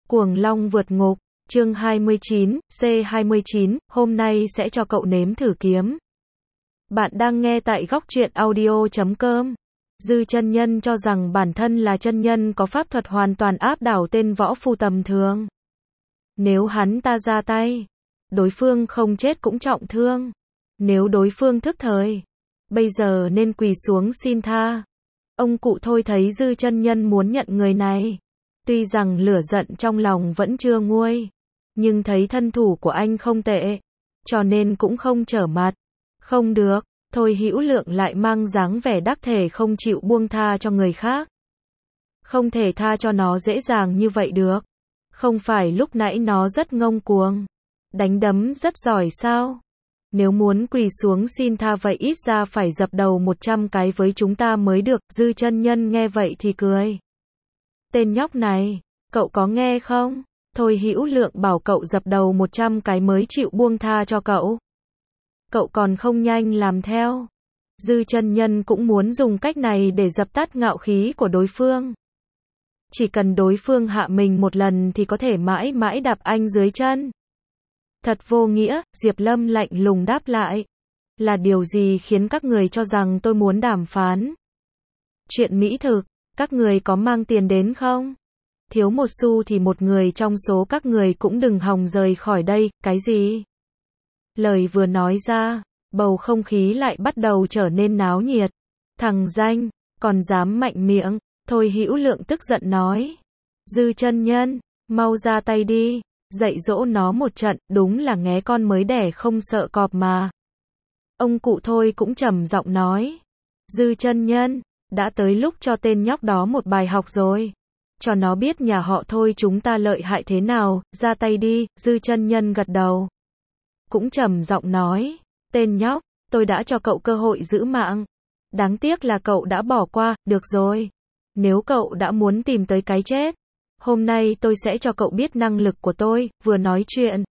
Cuồng Long vượt ngục, chương 29, C29, hôm nay sẽ cho cậu nếm thử kiếm. Bạn đang nghe tại góc truyện audio.com. Dư chân nhân cho rằng bản thân là chân nhân có pháp thuật hoàn toàn áp đảo tên võ phu tầm thường. Nếu hắn ta ra tay, đối phương không chết cũng trọng thương. Nếu đối phương thức thời, bây giờ nên quỳ xuống xin tha. Ông cụ thôi thấy dư chân nhân muốn nhận người này. Tuy rằng lửa giận trong lòng vẫn chưa nguôi, nhưng thấy thân thủ của anh không tệ, cho nên cũng không trở mặt. Không được, Thôi Hữu Lượng lại mang dáng vẻ đắc thể không chịu buông tha cho người khác. Không thể tha cho nó dễ dàng như vậy được. Không phải lúc nãy nó rất ngông cuồng, đánh đấm rất giỏi sao? Nếu muốn quỳ xuống xin tha vậy ít ra phải dập đầu 100 cái với chúng ta mới được. Dư chân nhân nghe vậy thì cười. Tên nhóc này, cậu có nghe không? Thôi Hữu Lượng bảo cậu dập đầu 100 cái mới chịu buông tha cho cậu. Cậu còn không nhanh làm theo. Dư chân nhân cũng muốn dùng cách này để dập tắt ngạo khí của đối phương. Chỉ cần đối phương hạ mình một lần thì có thể mãi mãi đạp anh dưới chân. Thật vô nghĩa, Diệp Lâm lạnh lùng đáp lại. Là điều gì khiến các người cho rằng tôi muốn đàm phán? Chuyện mỹ thực, các người có mang tiền đến không? Thiếu một xu thì một người trong số các người cũng đừng hòng rời khỏi đây. Cái gì? Lời vừa nói ra, bầu không khí lại bắt đầu trở nên náo nhiệt. Thằng danh, còn dám mạnh miệng. Thôi Hữu Lượng tức giận nói. Dư chân nhân, mau ra tay đi, dạy dỗ nó một trận, đúng là nghé con mới đẻ không sợ cọp mà. Ông cụ Thôi cũng trầm giọng nói. Dư chân nhân, đã tới lúc cho tên nhóc đó một bài học rồi. Cho nó biết nhà họ Thôi chúng ta lợi hại thế nào, ra tay đi. Dư chân nhân gật đầu. Cũng trầm giọng nói. Tên nhóc, tôi đã cho cậu cơ hội giữ mạng. Đáng tiếc là cậu đã bỏ qua. Được rồi, nếu cậu đã muốn tìm tới cái chết, hôm nay tôi sẽ cho cậu biết năng lực của tôi. Vừa nói chuyện,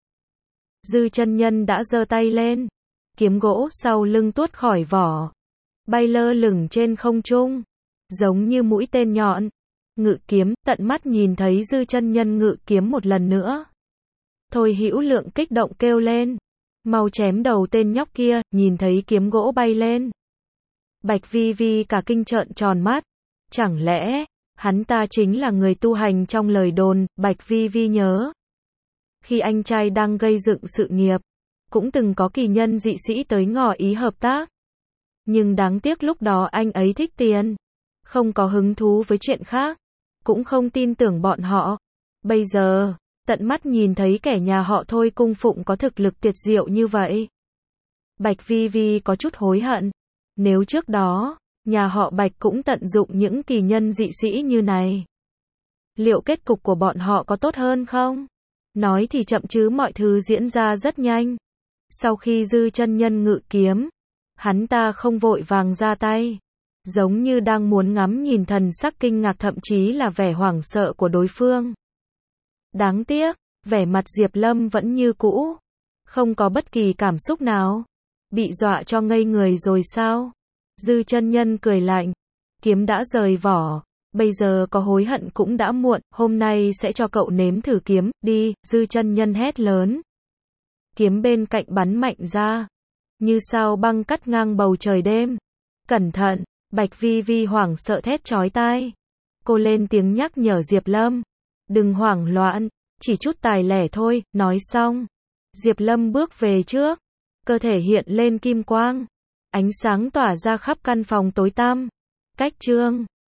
Dư chân nhân đã giơ tay lên. Kiếm gỗ sau lưng tuốt khỏi vỏ, bay lơ lửng trên không trung, giống như mũi tên nhọn. Ngự kiếm, tận mắt nhìn thấy Dư chân nhân ngự kiếm một lần nữa. Thôi Hữu Lượng kích động kêu lên. Mau chém đầu tên nhóc kia. Nhìn thấy kiếm gỗ bay lên, Bạch Vi Vi cả kinh trợn tròn mắt. Chẳng lẽ hắn ta chính là người tu hành trong lời đồn? Bạch Vi Vi nhớ, khi anh trai đang gây dựng sự nghiệp, cũng từng có kỳ nhân dị sĩ tới ngỏ ý hợp tác. Nhưng đáng tiếc lúc đó anh ấy thích tiền, không có hứng thú với chuyện khác, cũng không tin tưởng bọn họ. Bây giờ, tận mắt nhìn thấy kẻ nhà họ Thôi cung phụng có thực lực tuyệt diệu như vậy. Bạch Vi Vi có chút hối hận. Nếu trước đó, nhà họ Bạch cũng tận dụng những kỳ nhân dị sĩ như này, liệu kết cục của bọn họ có tốt hơn không? Nói thì chậm chứ mọi thứ diễn ra rất nhanh. Sau khi Dư chân nhân ngự kiếm, hắn ta không vội vàng ra tay, giống như đang muốn ngắm nhìn thần sắc kinh ngạc thậm chí là vẻ hoảng sợ của đối phương. Đáng tiếc, vẻ mặt Diệp Lâm vẫn như cũ, không có bất kỳ cảm xúc nào. Bị dọa cho ngây người rồi sao? Dư chân nhân cười lạnh. Kiếm đã rời vỏ, bây giờ có hối hận cũng đã muộn. Hôm nay sẽ cho cậu nếm thử kiếm, đi. Dư chân nhân hét lớn. Kiếm bên cạnh bắn mạnh ra, như sao băng cắt ngang bầu trời đêm. Cẩn thận! Bạch Vi Vi hoảng sợ thét chói tai. Cô lên tiếng nhắc nhở Diệp Lâm. Đừng hoảng loạn, chỉ chút tài lẻ thôi. Nói xong, Diệp Lâm bước về trước, cơ thể hiện lên kim quang, ánh sáng tỏa ra khắp căn phòng tối tăm. Cách chương